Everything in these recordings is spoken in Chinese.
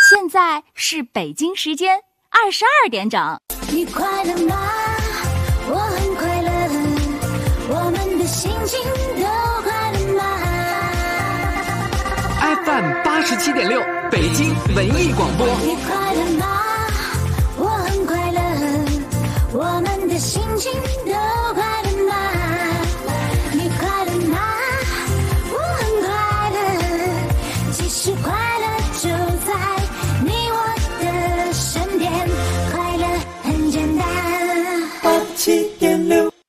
现在是北京时间22点整。 你快乐吗？我很快乐，我们的心情都快乐吗？ FM 87.6北京文艺广播。 你快乐吗？我很快乐，我们的心情都快乐吗？你快乐吗？我很快乐，其实快乐就在你我的身边，快乐很简单。87.6。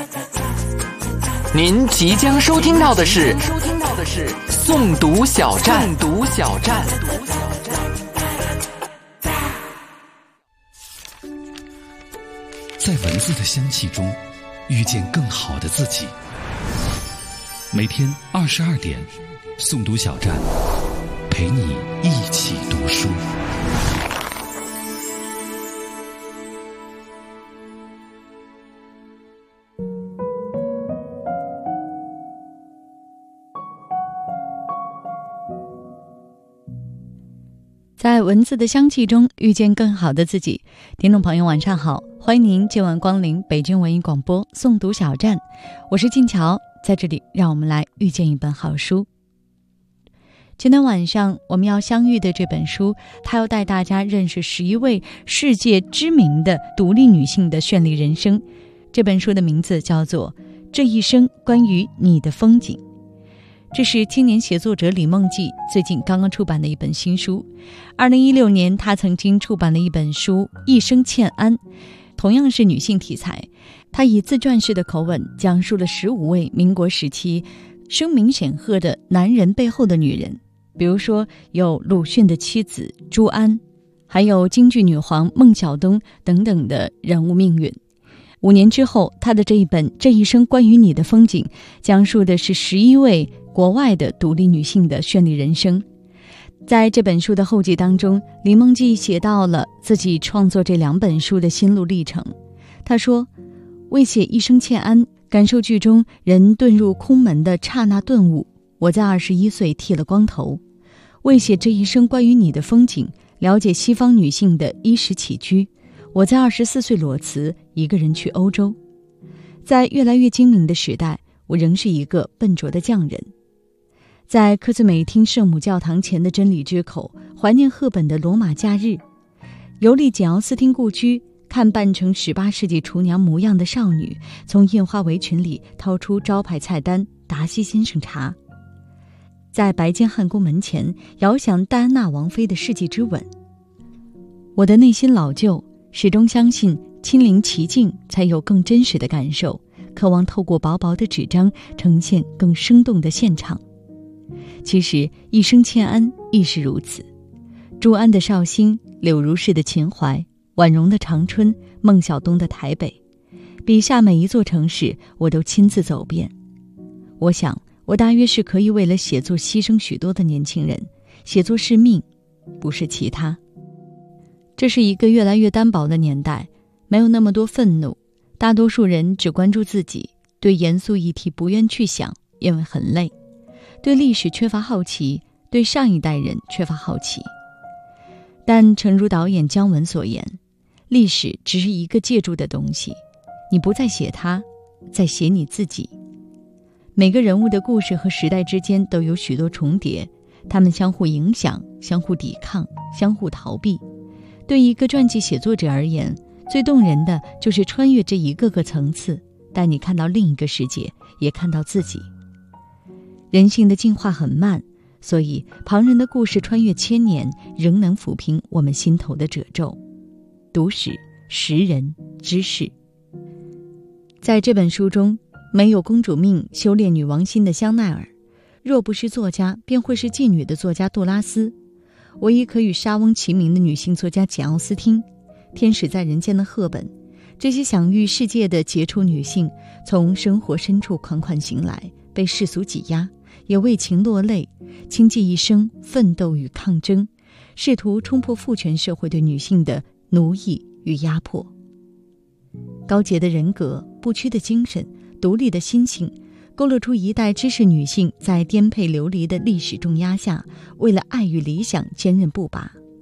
您即将收听到的是诵读小站。 在文字的香气中遇见更好的自己。每天22点，诵读小站陪你一起读书。 在文字的香气中遇见更好的自己。听众朋友晚上好，欢迎您今晚光临北京文艺广播诵读小站，我是静乔，在这里让我们来遇见一本好书。今天晚上我们要相遇的这本书，它要带大家认识11位世界知名的独立女性的绚丽人生。这本书的名字叫做《这一生关于你的风景》，这是青年写作者李梦季最近刚刚出版的一本新书。2016年他曾经出版了一本书《一生欠安》，同样是女性题材。他以自传式的口吻讲述了15位民国时期声名显赫的男人背后的女人，比如说有鲁迅的妻子朱安，还有京剧女皇孟小冬等等的人物命运。5年之后，他的这一本《这一生关于你的风景》讲述的是11位国外的独立女性的绚丽人生。在这本书的后记当中，李梦季写到了自己创作这2本书的心路历程。他说，为写《一生欠安》，感受剧中人遁入空门的刹那顿悟，我在21岁剃了光头；为写《这一生关于你的风景》，了解西方女性的衣食起居，我在24岁裸辞，一个人去欧洲。在越来越精明的时代，我仍是一个笨拙的匠人。在科兹美厅圣母教堂前的真理之口，怀念赫本的罗马假日，游历简奥斯汀故居，看扮成18世纪厨娘模样的少女从印花围裙里掏出招牌菜单达西先生茶，在白金汉宫门前遥想戴安娜王妃的世纪之吻。我的内心老旧，始终相信亲临其境才有更真实的感受，渴望透过薄薄的纸张呈现更生动的现场。其实一生欠安亦是如此，朱安的绍兴，柳如是的秦淮，婉容的长春，孟小冬的台北，笔下每一座城市我都亲自走遍。我想我大约是可以为了写作牺牲许多的年轻人，写作是命，不是其他。这是一个越来越单薄的年代，没有那么多愤怒，大多数人只关注自己，对严肃议题不愿去想，因为很累，对历史缺乏好奇，对上一代人缺乏好奇。但诚如导演姜文所言，历史只是一个借助的东西，你不再写它，在写你自己。每个人物的故事和时代之间都有许多重叠，他们相互影响，相互抵抗，相互逃避。对一个传记写作者而言，最动人的就是穿越这一个个层次，带你看到另一个世界，也看到自己。人性的进化很慢，所以旁人的故事穿越千年，仍能抚平我们心头的褶皱。读史、识人、知识。在这本书中，没有公主命、修炼女王心的香奈儿，若不是作家，便会是妓女的作家杜拉斯，唯一可与莎翁齐名的女性作家简奥斯汀，天使在人间的赫本，这些享誉世界的杰出女性，从生活深处款款行来，被世俗挤压，也为情落泪，倾尽一生奋斗与抗争，试图冲破父权社会对女性的奴役与压迫。高洁的人格，不屈的精神，独立的心性，勾勒出一代知识女性在颠沛流离的历史重压下，为了爱与理想坚韧不拔。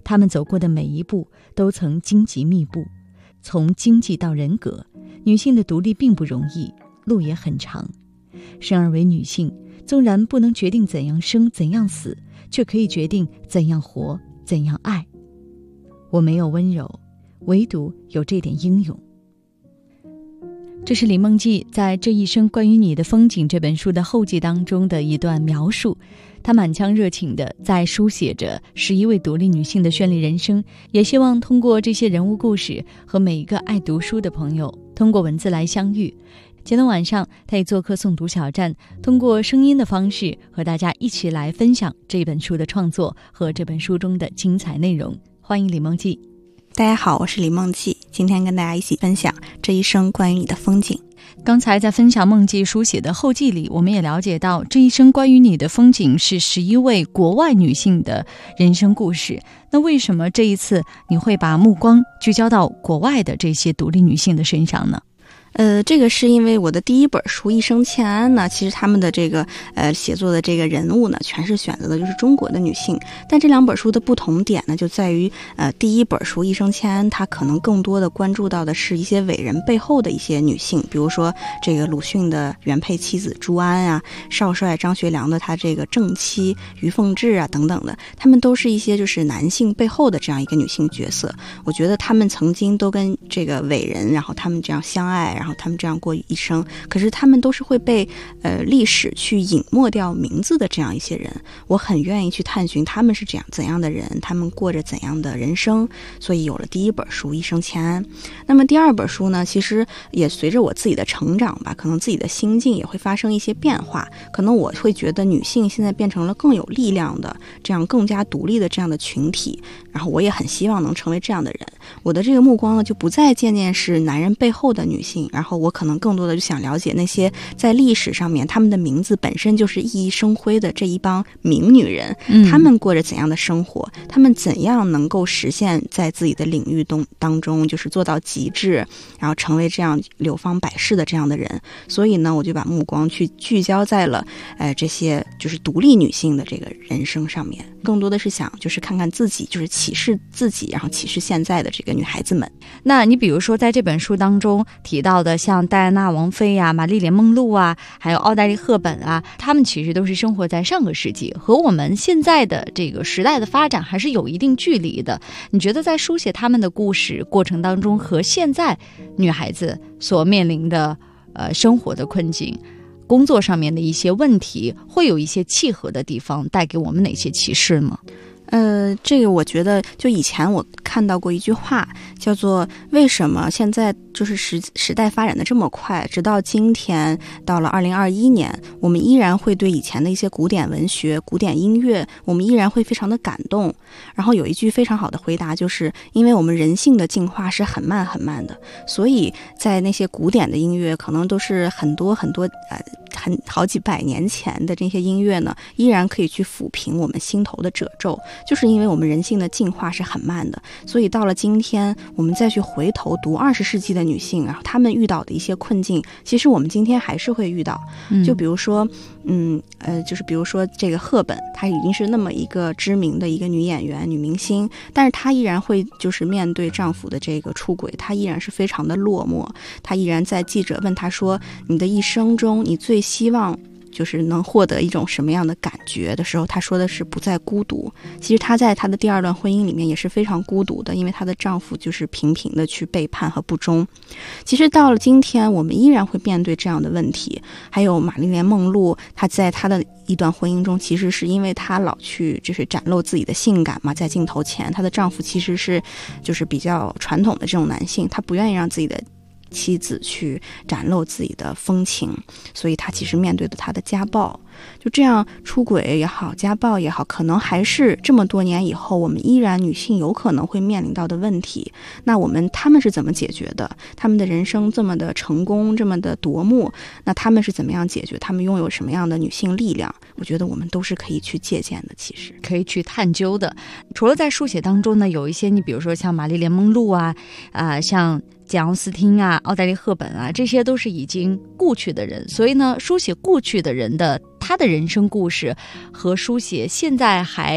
她们走过的每一步都曾荆棘密布，从经济到人格，女性的独立并不容易，路也很长。生而为女性，纵然不能决定怎样生怎样死，却可以决定怎样活怎样爱。我没有温柔，唯独有这点英勇。这是李梦季在《这一生关于你的风景》这本书的后记当中的一段描述，她满腔热情地在书写着11位独立女性的绚丽人生，也希望通过这些人物故事和每一个爱读书的朋友通过文字来相遇。前天晚上她也做客诵读小站，通过声音的方式和大家一起来分享这本书的创作和这本书中的精彩内容。欢迎李梦季。 大家好，我是李梦季，今天跟大家一起分享这一生关于你的风景。 刚才在分享梦季书写的后记里，我们也了解到这一生关于你的风景是11位国外女性的人生故事。那为什么这一次你会把目光聚焦到国外的这些独立女性的身上呢？ 这个是因为我的第一本书《一生欠安》呢，其实他们的这个写作的这个人物呢，全是选择的就是中国的女性。但这两本书的不同点呢，就在于第一本书《一生欠安》，它可能更多的关注到的是一些伟人背后的一些女性，比如说这个鲁迅的原配妻子朱安啊，少帅张学良的他这个正妻于凤至啊等等的，他们都是一些就是男性背后的这样一个女性角色。我觉得他们曾经都跟这个伟人，然后他们这样相爱，然后他们这样过一生，可是他们都是会被历史去隐没掉名字的这样一些人。我很愿意去探寻他们是怎样的人，他们过着怎样的人生，所以有了第一本书《一生欠安》。那么第二本书呢，其实也随着我自己的成长吧，可能自己的心境也会发生一些变化。可能我会觉得女性现在变成了更有力量的，这样更加独立的这样的群体，然后我也很希望能成为这样的人。我的这个目光呢，就不再渐渐是男人背后的女性，然后我可能更多的就想了解那些在历史上面他们的名字本身就是熠熠生辉的这一帮名女人，他们过着怎样的生活，他们怎样能够实现在自己的领域当中就是做到极致，然后成为这样流芳百世的这样的人。所以呢，我就把目光去聚焦在了这些就是独立女性的这个人生上面，更多的是想就是看看自己，就是启示自己，然后启示现在的这个女孩子们。 那你比如说在这本书当中提到的像戴安娜王妃啊、玛丽莲梦露啊，还有奥黛丽赫本啊，她们其实都是生活在上个世纪，和我们现在的这个时代的发展还是有一定距离的。你觉得在书写她们的故事过程当中，和现在女孩子所面临的生活的困境、工作上面的一些问题，会有一些契合的地方，带给我们哪些启示吗？ 这个我觉得就以前我看到过一句话，叫做为什么现在就是时代发展的这么快，直到今天到了2021年，我们依然会对以前的一些古典文学、古典音乐，我们依然会非常的感动。然后有一句非常好的回答，就是因为我们人性的进化是很慢很慢的，所以在那些古典的音乐可能都是很多好几百年前的这些音乐呢，依然可以去抚平我们心头的褶皱，就是因为我们人性的进化是很慢的。所以到了今天，我们再去回头读20世纪的女性，然后她们遇到的一些困境，其实我们今天还是会遇到。就比如说就是比如说这个赫本，她已经是那么一个知名的一个女演员、女明星，但是她依然会就是面对丈夫的这个出轨，她依然是非常的落寞。她依然在记者问她说，你的一生中你最希望就是能获得一种什么样的感觉的时候，她说的是不再孤独。其实她在她的第二段婚姻里面也是非常孤独的，因为她的丈夫就是频频的去背叛和不忠。其实到了今天，我们依然会面对这样的问题。还有玛丽莲梦露，她在她的一段婚姻中，其实是因为她老去就是展露自己的性感嘛，在镜头前，她的丈夫其实是就是比较传统的这种男性，他不愿意让自己的妻子去展露自己的风情，所以他其实面对的他的家暴，就这样出轨也好，家暴也好，可能还是这么多年以后我们依然女性有可能会面临到的问题。那他们是怎么解决的？他们的人生这么的成功，这么的夺目，那他们是怎么样解决？他们拥有什么样的女性力量？我觉得我们都是可以去借鉴的，其实可以去探究的。除了在书写当中呢，有一些你比如说像玛丽莲梦露啊，像简奥斯汀啊、奥黛丽赫本啊，这些都是已经故去的人，所以呢，书写故去的人的他的人生故事和书写现在还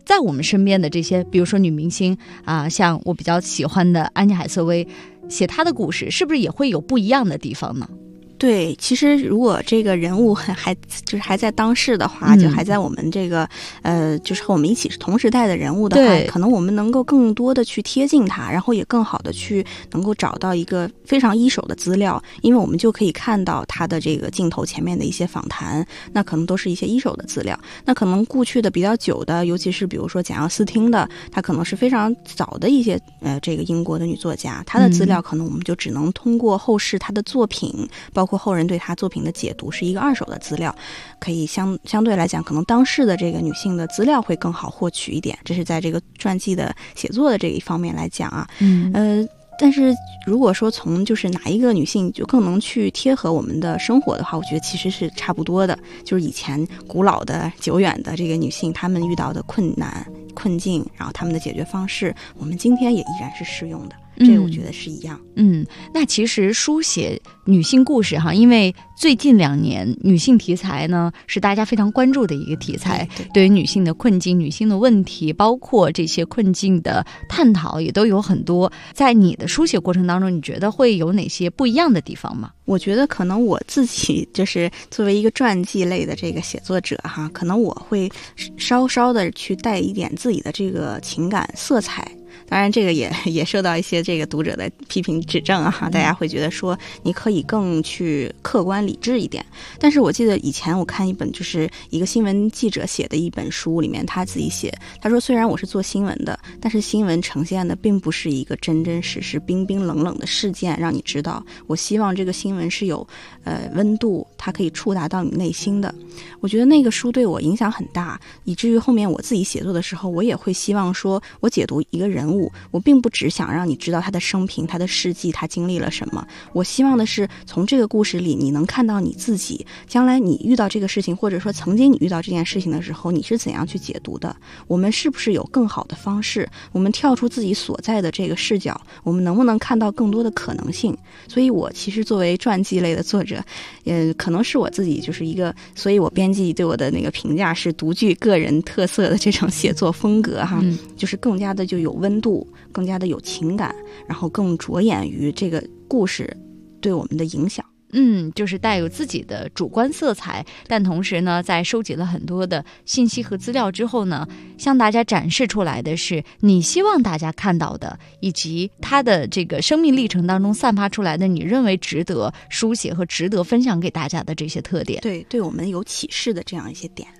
在我们身边的这些，比如说女明星啊，像我比较喜欢的安妮海瑟薇，写她的故事，是不是也会有不一样的地方呢？ 对，其实如果这个人物还在当世的话，就还在我们这个就是和我们一起是同时代的人物的话，可能我们能够更多的去贴近他，然后也更好的去能够找到一个非常一手的资料，因为我们就可以看到他的这个镜头前面的一些访谈，那可能都是一些一手的资料。那可能过去的比较久的，尤其是比如说简奥斯汀的，他可能是非常早的一些这个英国的女作家，她的资料可能我们就只能通过后世她的作品，包括后人对她作品的解读，是一个二手的资料，可以相对来讲，可能当世的这个女性的资料会更好获取一点。这是在这个传记的写作的这一方面来讲啊，但是如果说从就是哪一个女性就更能去贴合我们的生活的话，我觉得其实是差不多的。就是以前古老的久远的这个女性，她们遇到的困难困境，然后她们的解决方式，我们今天也依然是适用的。这个我觉得是一样。 那其实书写女性故事哈，因为最近2年女性题材呢是大家非常关注的一个题材，对于女性的困境、女性的问题，包括这些困境的探讨也都有很多。在你的书写过程当中，你觉得会有哪些不一样的地方吗？ 我觉得可能我自己就是作为一个传记类的这个写作者哈，可能我会稍稍的去带一点自己的这个情感色彩。当然这个也受到一些这个读者的批评指正啊，大家会觉得说你可以更去客观理智一点。但是我记得以前我看一本就是一个新闻记者写的一本书，里面他自己写，他说虽然我是做新闻的，但是新闻呈现的并不是一个真真实实冰冰冷冷的事件让你知道，我希望这个新闻是有温度，它可以触达到你内心的。我觉得那个书对我影响很大，以至于后面我自己写作的时候，我也会希望说我解读一个人物，我并不只想让你知道他的生平、他的事迹、他经历了什么，我希望的是从这个故事里你能看到你自己，将来你遇到这个事情，或者说曾经你遇到这件事情的时候，你是怎样去解读的，我们是不是有更好的方式，我们跳出自己所在的这个视角，我们能不能看到更多的可能性。所以我其实作为传记类的作者，可能是我自己就是一个，所以我编辑对我的那个评价是独具个人特色的这种写作风格哈，就是更加的就有温度，更加的有情感，然后更着眼于这个故事对我们的影响。 就是带有自己的主观色彩，但同时呢，在收集了很多的信息和资料之后呢，向大家展示出来的是你希望大家看到的，以及他的这个生命历程当中散发出来的你认为值得书写和值得分享给大家的这些特点。 对我们有启示的这样一些点。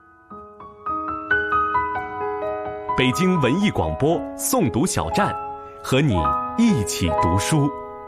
北京文艺广播诵读小站，和你一起读书。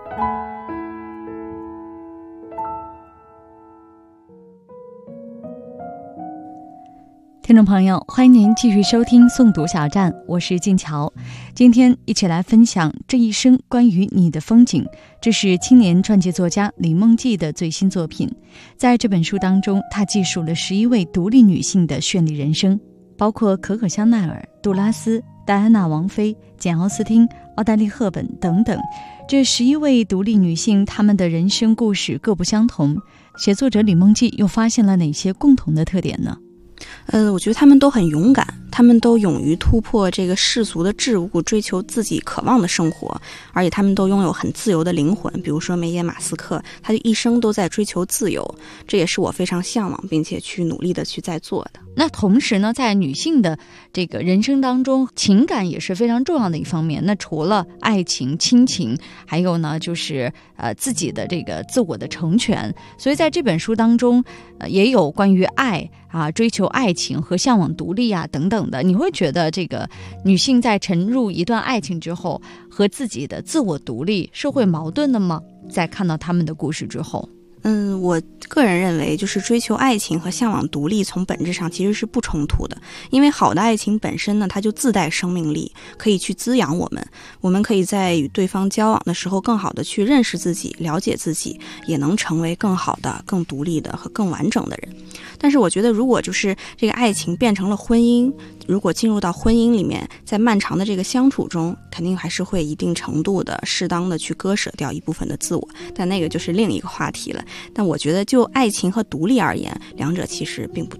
听众朋友，欢迎您继续收听诵读小站，我是静乔。今天一起来分享这一生关于你的风景，这是青年传记作家李梦季的最新作品。在这本书当中，他记述了11位独立女性的绚丽人生，包括可可香奈儿、杜拉斯、戴安娜王妃、简奥斯汀、奥黛丽赫本等等。这11位独立女性，她们的人生故事各不相同，写作者李梦季又发现了哪些共同的特点呢？ 我觉得他们都很勇敢，他们都勇于突破这个世俗的桎梏，追求自己渴望的生活，而且他们都拥有很自由的灵魂。比如说梅耶马斯克，他就一生都在追求自由，这也是我非常向往并且去努力的去在做的。 那同时呢，在女性的这个人生当中，情感也是非常重要的一方面。那除了爱情、亲情，还有呢就是自己的这个自我的成全。所以在这本书当中，也有关于爱啊、追求爱情和向往独立啊等等的。你会觉得这个女性在沉入一段爱情之后，和自己的自我独立是会矛盾的吗？在看到他们的故事之后。 我个人认为，就是追求爱情和向往独立从本质上其实是不冲突的。因为好的爱情本身呢，它就自带生命力，可以去滋养我们。我们可以在与对方交往的时候更好的去认识自己，了解自己，也能成为更好的、更独立的和更完整的人。但是我觉得，如果就是这个爱情变成了婚姻，如果进入到婚姻里面，在漫长的这个相处中，肯定还是会一定程度的适当的去割舍掉一部分的自我，但那个就是另一个话题了。但我觉得就爱情和独立而言，两者其实并不对立。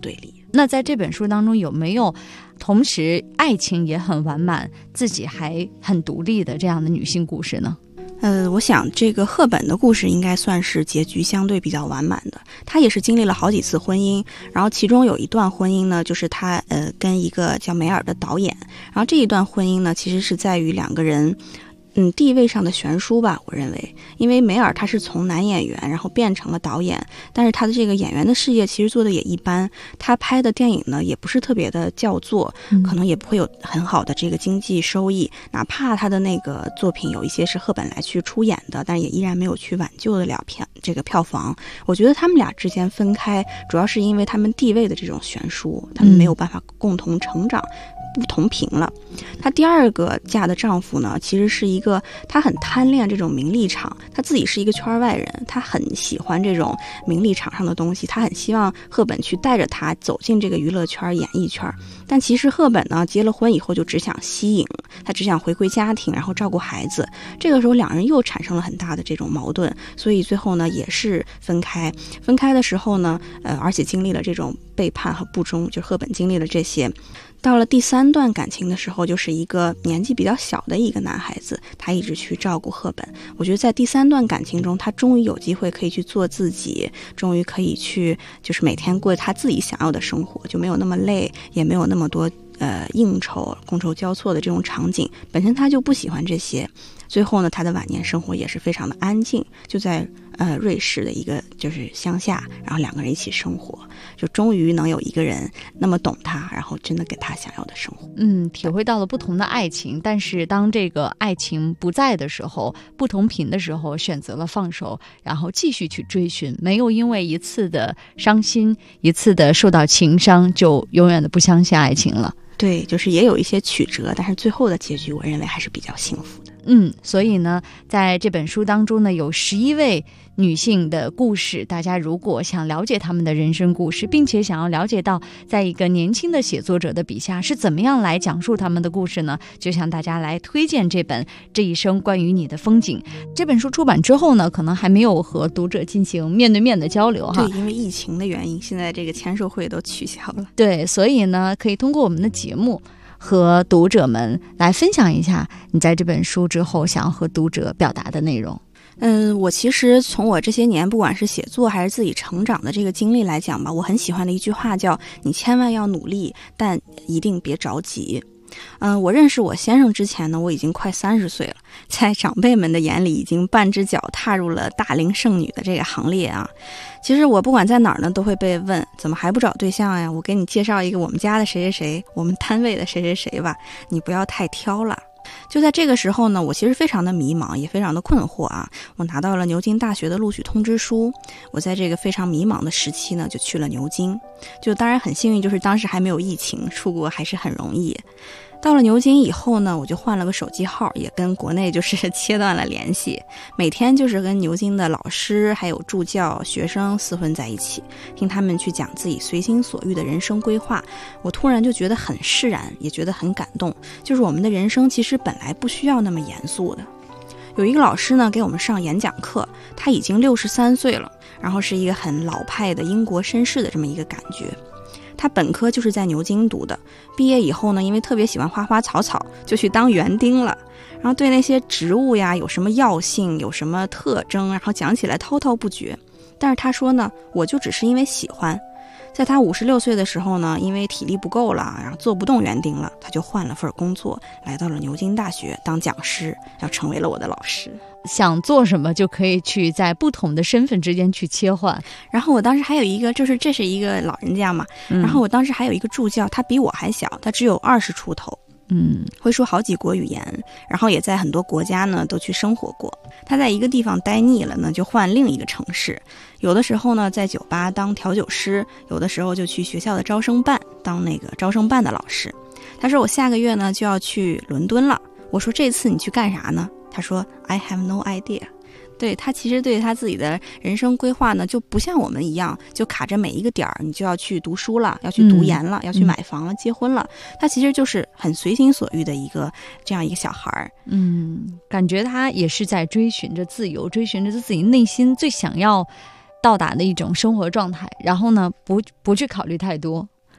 那在这本书当中有没有同时爱情也很完满，自己还很独立的这样的女性故事呢？ 我想这个赫本的故事应该算是结局相对比较完满的。她也是经历了好几次婚姻，然后其中有一段婚姻呢，就是她跟一个叫梅尔的导演，然后这一段婚姻呢，其实是在于两个人地位上的悬殊吧，我认为，因为梅尔他是从男演员然后变成了导演，但是他的这个演员的事业其实做的也一般，他拍的电影呢也不是特别的叫座，可能也不会有很好的这个经济收益，哪怕他的那个作品有一些是赫本来去出演的，但是也依然没有去挽救得了这个票房。我觉得他们俩之间分开，主要是因为他们地位的这种悬殊，他们没有办法共同成长，不同频了。她第二个嫁的丈夫呢，其实是一个他很贪恋这种名利场，他自己是一个圈外人，他很喜欢这种名利场上的东西，他很希望赫本去带着他走进这个娱乐圈演艺圈。但其实赫本呢，结了婚以后就只想息影，他只想回归家庭，然后照顾孩子。这个时候两人又产生了很大的这种矛盾，所以最后呢也是分开。分开的时候呢而且经历了这种背叛和不忠，就是赫本经历了这些。到了第三段感情的时候，就是一个年纪比较小的一个男孩子，他一直去照顾赫本。我觉得在第三段感情中，他终于有机会可以去做自己，终于可以去就是每天过他自己想要的生活，就没有那么累，也没有那么多应酬觥筹交错的这种场景，本身他就不喜欢这些。最后呢，他的晚年生活也是非常的安静，就在瑞士的一个就是乡下，然后两个人一起生活，就终于能有一个人那么懂他，然后真的给他想要的生活。 体会到了不同的爱情，但是当这个爱情不在的时候，不同频的时候，选择了放手，然后继续去追寻，没有因为一次的伤心，一次的受到情伤，就永远的不相信爱情了。 对，就是也有一些曲折，但是最后的结局我认为还是比较幸福的。 所以呢，在这本书当中呢，有11位女性的故事。大家如果想了解她们的人生故事，并且想要了解到在一个年轻的写作者的笔下是怎么样来讲述她们的故事呢，就向大家来推荐这本《这一生关于你的风景》。这本书出版之后呢，可能还没有和读者进行面对面的交流哈。 对，因为疫情的原因，现在这个签售会都取消了。 对，所以呢，可以通过我们的节目和读者们来分享一下你在这本书之后想要和读者表达的内容。 我其实从我这些年不管是写作还是自己成长的这个经历来讲吧，我很喜欢的一句话叫你千万要努力，但一定别着急。我认识我先生之前呢，我已经快30岁了，在长辈们的眼里已经半只脚踏入了大龄剩女的这个行列啊。其实我不管在哪儿呢，都会被问怎么还不找对象呀？我给你介绍一个我们家的谁谁谁，我们单位的谁谁谁吧，你不要太挑了。就在这个时候呢，我其实非常的迷茫，也非常的困惑啊。我拿到了牛津大学的录取通知书，我在这个非常迷茫的时期呢，就去了牛津。就当然很幸运，就是当时还没有疫情，出国还是很容易。到了牛津以后呢，我就换了个手机号，也跟国内就是切断了联系，每天就是跟牛津的老师还有助教学生厮混在一起，听他们去讲自己随心所欲的人生规划。我突然就觉得很释然，也觉得很感动，就是我们的人生其实本来不需要那么严肃的。有一个老师呢给我们上演讲课，他已经63岁了，然后是一个很老派的英国绅士的这么一个感觉。他本科就是在牛津读的，毕业以后呢，因为特别喜欢花花草草，就去当园丁了。然后对那些植物呀有什么药性，有什么特征，然后讲起来滔滔不绝。但是他说呢，我就只是因为喜欢。在他56岁的时候呢，因为体力不够了，然后做不动园丁了，他就换了份工作，来到了牛津大学当讲师，要成为了我的老师。 想做什么就可以去在不同的身份之间去切换。 然后我当时还有一个，就是这是一个老人家嘛，然后我当时还有一个助教，他比我还小，他只有20出头，会说好几国语言，然后也在很多国家呢都去生活过。他在一个地方待腻了呢，就换另一个城市，有的时候呢在酒吧当调酒师，有的时候就去学校的招生办当那个招生办的老师。他说我下个月呢就要去伦敦了，我说这次你去干啥呢？他说 I have no idea。 对，他其实对他自己的人生规划呢就不像我们一样就卡着每一个点儿，你就要去读书了，要去读研了，要去买房了，结婚了。他其实就是很随心所欲的一个这样一个小孩儿。 感觉他也是在追寻着自由，追寻着自己内心最想要到达的一种生活状态，然后呢不去考虑太多。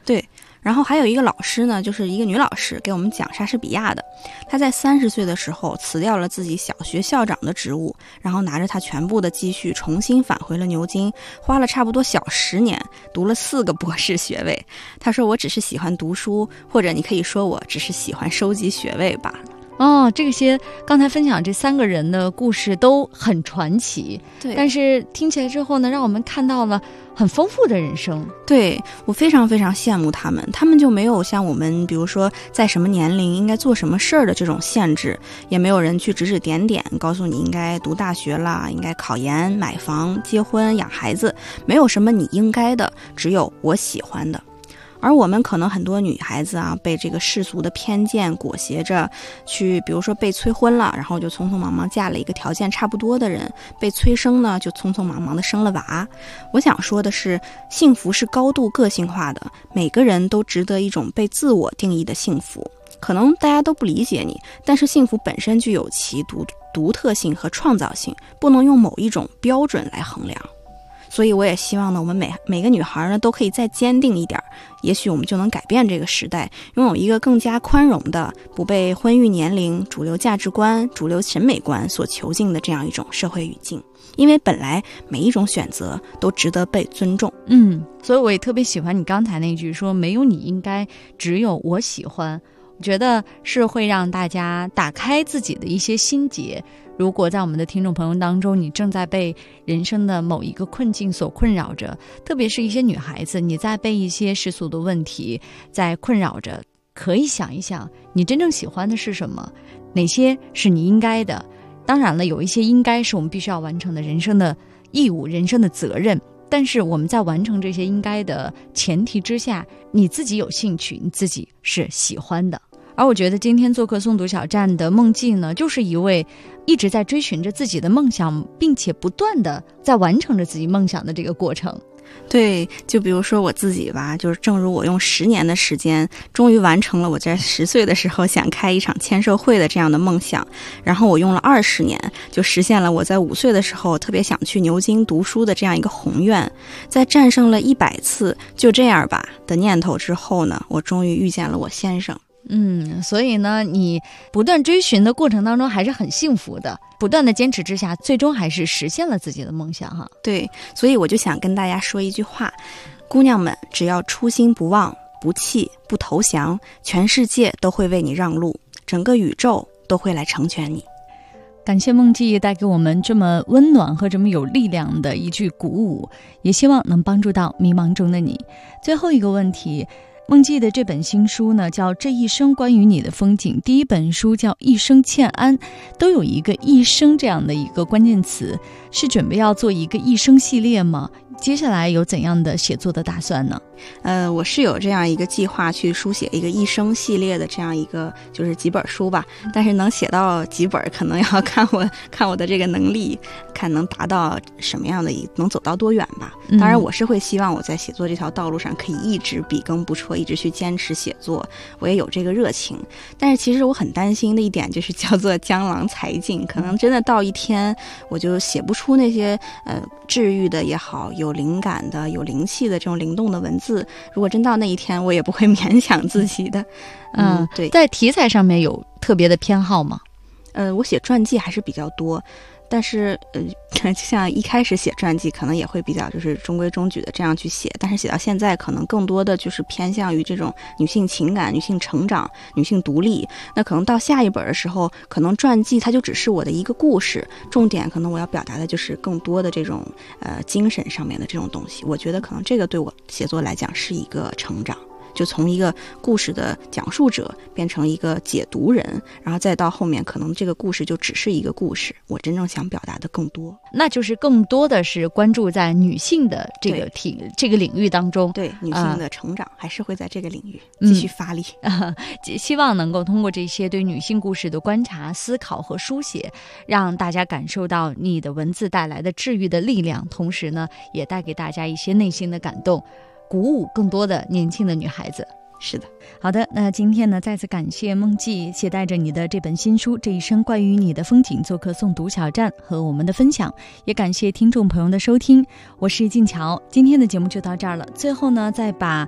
对。然后还有一个老师呢，就是一个女老师给我们讲莎士比亚的。她在30岁的时候辞掉了自己小学校长的职务，然后拿着她全部的积蓄重新返回了牛津，花了差不多小10年，读了4个博士学位。她说我只是喜欢读书，或者你可以说我只是喜欢收集学位罢了。 哦，这些刚才分享这3个人的故事都很传奇， 对， 但是听起来之后呢，让我们看到了很丰富的人生。 对，我非常非常羡慕他们就没有像我们比如说在什么年龄应该做什么事儿的这种限制，也没有人去指指点点告诉你应该读大学啦，应该考研、买房、结婚、养孩子，没有什么你应该的，只有我喜欢的。而我们可能很多女孩子啊，被这个世俗的偏见裹挟着去，比如说被催婚了，然后就匆匆忙忙嫁了一个条件差不多的人，被催生呢，就匆匆忙忙的生了娃。我想说的是，幸福是高度个性化的，每个人都值得一种被自我定义的幸福。可能大家都不理解你，但是幸福本身具有其独特性和创造性，不能用某一种标准来衡量。所以我也希望呢，我们每个女孩呢都可以再坚定一点，也许我们就能改变这个时代，拥有一个更加宽容的，不被婚育年龄、主流价值观、主流审美观所囚禁的这样一种社会语境。因为本来每一种选择都值得被尊重。 所以我也特别喜欢你刚才那句说没有你应该，只有我喜欢。我觉得是会让大家打开自己的一些心结。如果在我们的听众朋友当中，你正在被人生的某一个困境所困扰着，特别是一些女孩子，你在被一些世俗的问题在困扰着，可以想一想你真正喜欢的是什么，哪些是你应该的。当然了，有一些应该是我们必须要完成的人生的义务、人生的责任，但是我们在完成这些应该的前提之下，你自己有兴趣，你自己是喜欢的。而我觉得今天做客诵读小站的梦纪呢，就是一位一直在追寻着自己的梦想，并且不断的在完成着自己梦想的这个过程。 对，就比如说我自己吧，就是正如我用10年的时间，终于完成了我在10岁的时候想开一场签售会的这样的梦想，然后我用了20年，就实现了我在5岁的时候特别想去牛津读书的这样一个宏愿。在战胜了100次就这样吧的念头之后呢，我终于遇见了我先生。 所以呢，你不断追寻的过程当中还是很幸福的，不断的坚持之下，最终还是实现了自己的梦想哈。 对，所以我就想跟大家说一句话，姑娘们，只要初心不忘、不弃、不投降，全世界都会为你让路，整个宇宙都会来成全你。 感谢梦纪带给我们这么温暖和这么有力量的一句鼓舞，也希望能帮助到迷茫中的你。最后一个问题，梦纪的这本新书呢叫《这一生关于你的风景》，第一本书叫《一生欠安》，都有一个一生这样的一个关键词，是准备要做一个一生系列吗？接下来有怎样的写作的打算呢？ 我是有这样一个计划去书写一个一生系列的这样一个就是几本书吧，但是能写到几本可能要看我的这个能力，看能达到什么样的能走到多远吧。当然我是会希望我在写作这条道路上可以一直笔耕不辍，一直去坚持写作，我也有这个热情。但是其实我很担心的一点就是叫做江郎才尽，可能真的到一天我就写不出那些治愈的也好，有灵感的有灵气的这种灵动的文字，如果真到那一天我也不会勉强自己的。对， 在题材上面有特别的偏好吗？ 我写传记还是比较多，但是像一开始写传记可能也会比较就是中规中矩的这样去写，但是写到现在可能更多的就是偏向于这种女性情感、女性成长、女性独立。那可能到下一本的时候，可能传记它就只是我的一个故事，重点可能我要表达的就是更多的这种精神上面的这种东西。我觉得可能这个对我写作来讲是一个成长，就从一个故事的讲述者变成一个解读人，然后再到后面可能这个故事就只是一个故事，我真正想表达的更多， 那就是更多的是关注在女性的这个领域当中。 对，女性的成长还是会在这个领域继续发力。 希望能够通过这些对女性故事的观察、思考和书写，让大家感受到你的文字带来的治愈的力量，同时呢也带给大家一些内心的感动，鼓舞更多的年轻的女孩子。 是的， 好的，那今天呢再次感谢梦纪携带着你的这本新书《这一生关于你的风景》做客诵读小站和我们的分享，也感谢听众朋友的收听，我是静乔，今天的节目就到这儿了。最后呢再把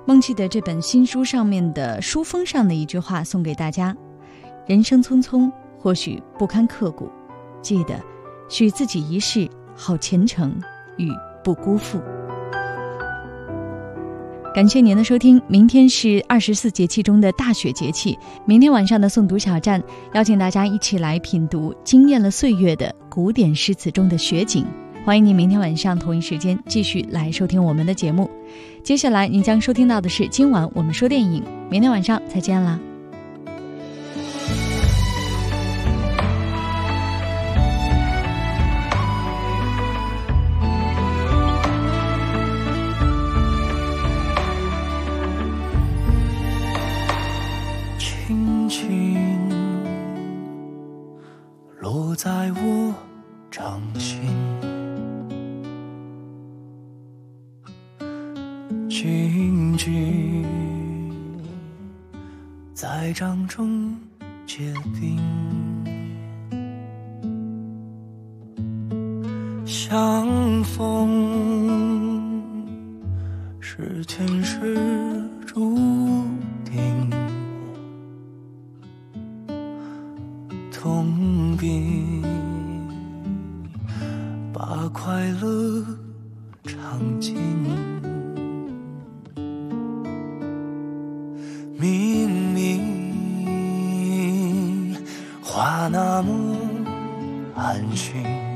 梦记的这本新书上面的书封上的一句话送给大家：人生匆匆，或许不堪刻骨，记得许自己一世，好前程与不辜负。感谢您的收听，明天是24节气中的大雪节气，明天晚上的诵读小站，邀请大家一起来品读惊艳了岁月的古典诗词中的雪景。欢迎您明天晚上同一时间继续来收听我们的节目。接下来您将收听到的是今晚我们说电影，明天晚上再见啦。 轻轻落在我掌心，静静在掌中结冰，相逢是前世注定，痛并把快乐尝尽。明明话那么安心，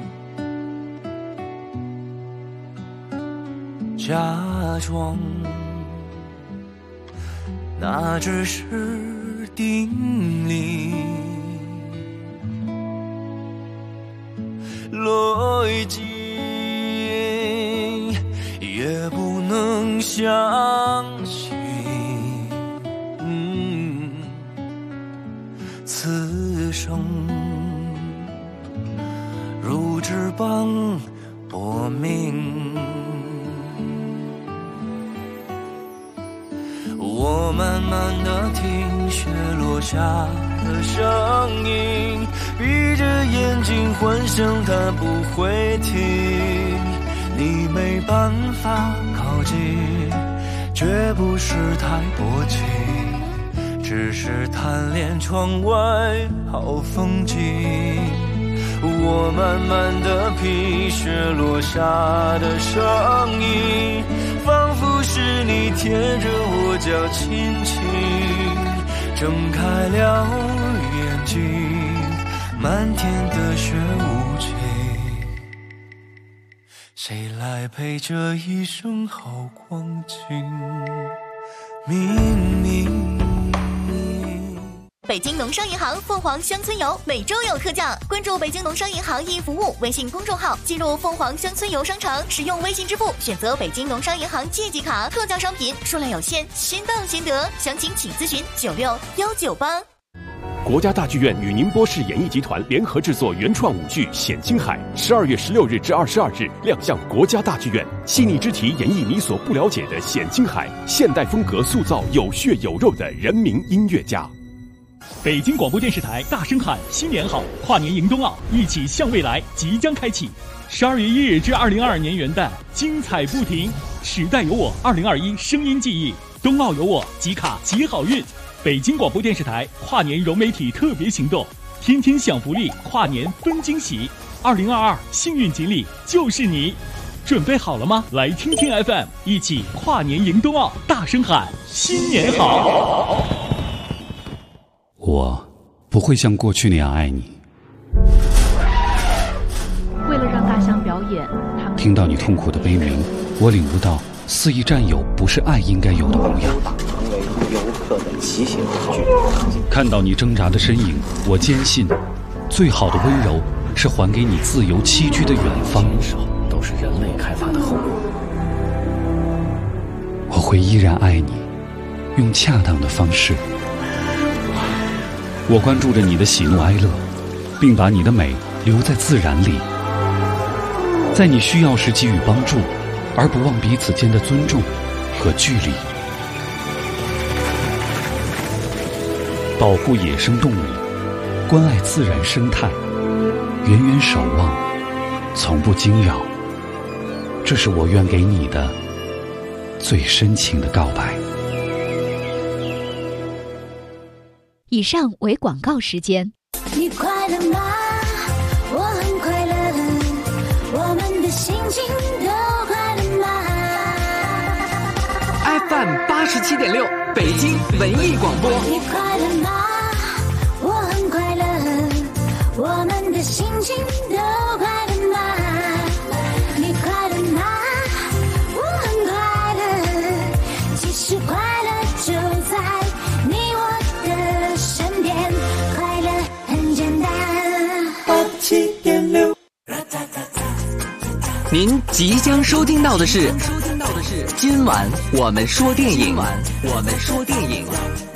假装那只是定理，逻辑也不能相信。此生如纸般薄命，我慢慢地听雪落下的声音，闭着眼睛幻想它不会停，你没办法靠近，绝不是太薄情，只是贪恋窗外好风景。我慢慢地品雪落下的声音，仿佛是你贴着我脚轻轻睁开了眼睛，漫天的雪无情，谁来陪这一生好光景？明明北京农商银行凤凰乡村游每周有特价，关注北京农商银行易服务微信公众号，进入凤凰乡村游商城，使用微信支付，选择北京农商银行借记卡，特价商品数量有限，先到先得，详情请咨询96198。 国家大剧院与宁波市演艺集团联合制作原创舞剧《显青海》，12月16日至22日亮相国家大剧院，细腻之题演绎你所不了解的显青海，现代风格塑造有血有肉的人民音乐家。 北京广播电视台大声喊新年好，跨年迎冬奥，一起向未来即将开启。12月1日至2022年元旦，精彩不停。时代有我2021声音记忆，冬奥有我，集卡集好运。北京广播电视台跨年融媒体特别行动，天天享福利，跨年分惊喜。2022幸运锦鲤就是你，准备好了吗？来听听 FM， 一起跨年迎冬奥，大声喊新年好。 我不会像过去那样爱你。 为了让大象表演，他们听到你痛苦的悲鸣，我领悟到肆意占有不是爱应该有的模样。 成为游客的骑行工具。 看到你挣扎的身影，我坚信，最好的温柔是还给你自由栖居的远方。 都是人类开发的后果。 我会依然爱你，用恰当的方式。我关注着你的喜怒哀乐，并把你的美留在自然里，在你需要时给予帮助，而不忘彼此间的尊重和距离。保护野生动物，关爱自然生态，远远守望，从不惊扰，这是我愿给你的最深情的告白。 以上为广告时间。 你快乐吗？我很快乐，我们的心情都快乐吗 FM 87.6北京文艺广播。 你快乐吗？我很快乐，我们的心情都快乐吗？你快乐吗？我很快乐，其实快乐就在你我的身边，快乐很简单。87.6。 您即将收听到的是今晚我们说电影。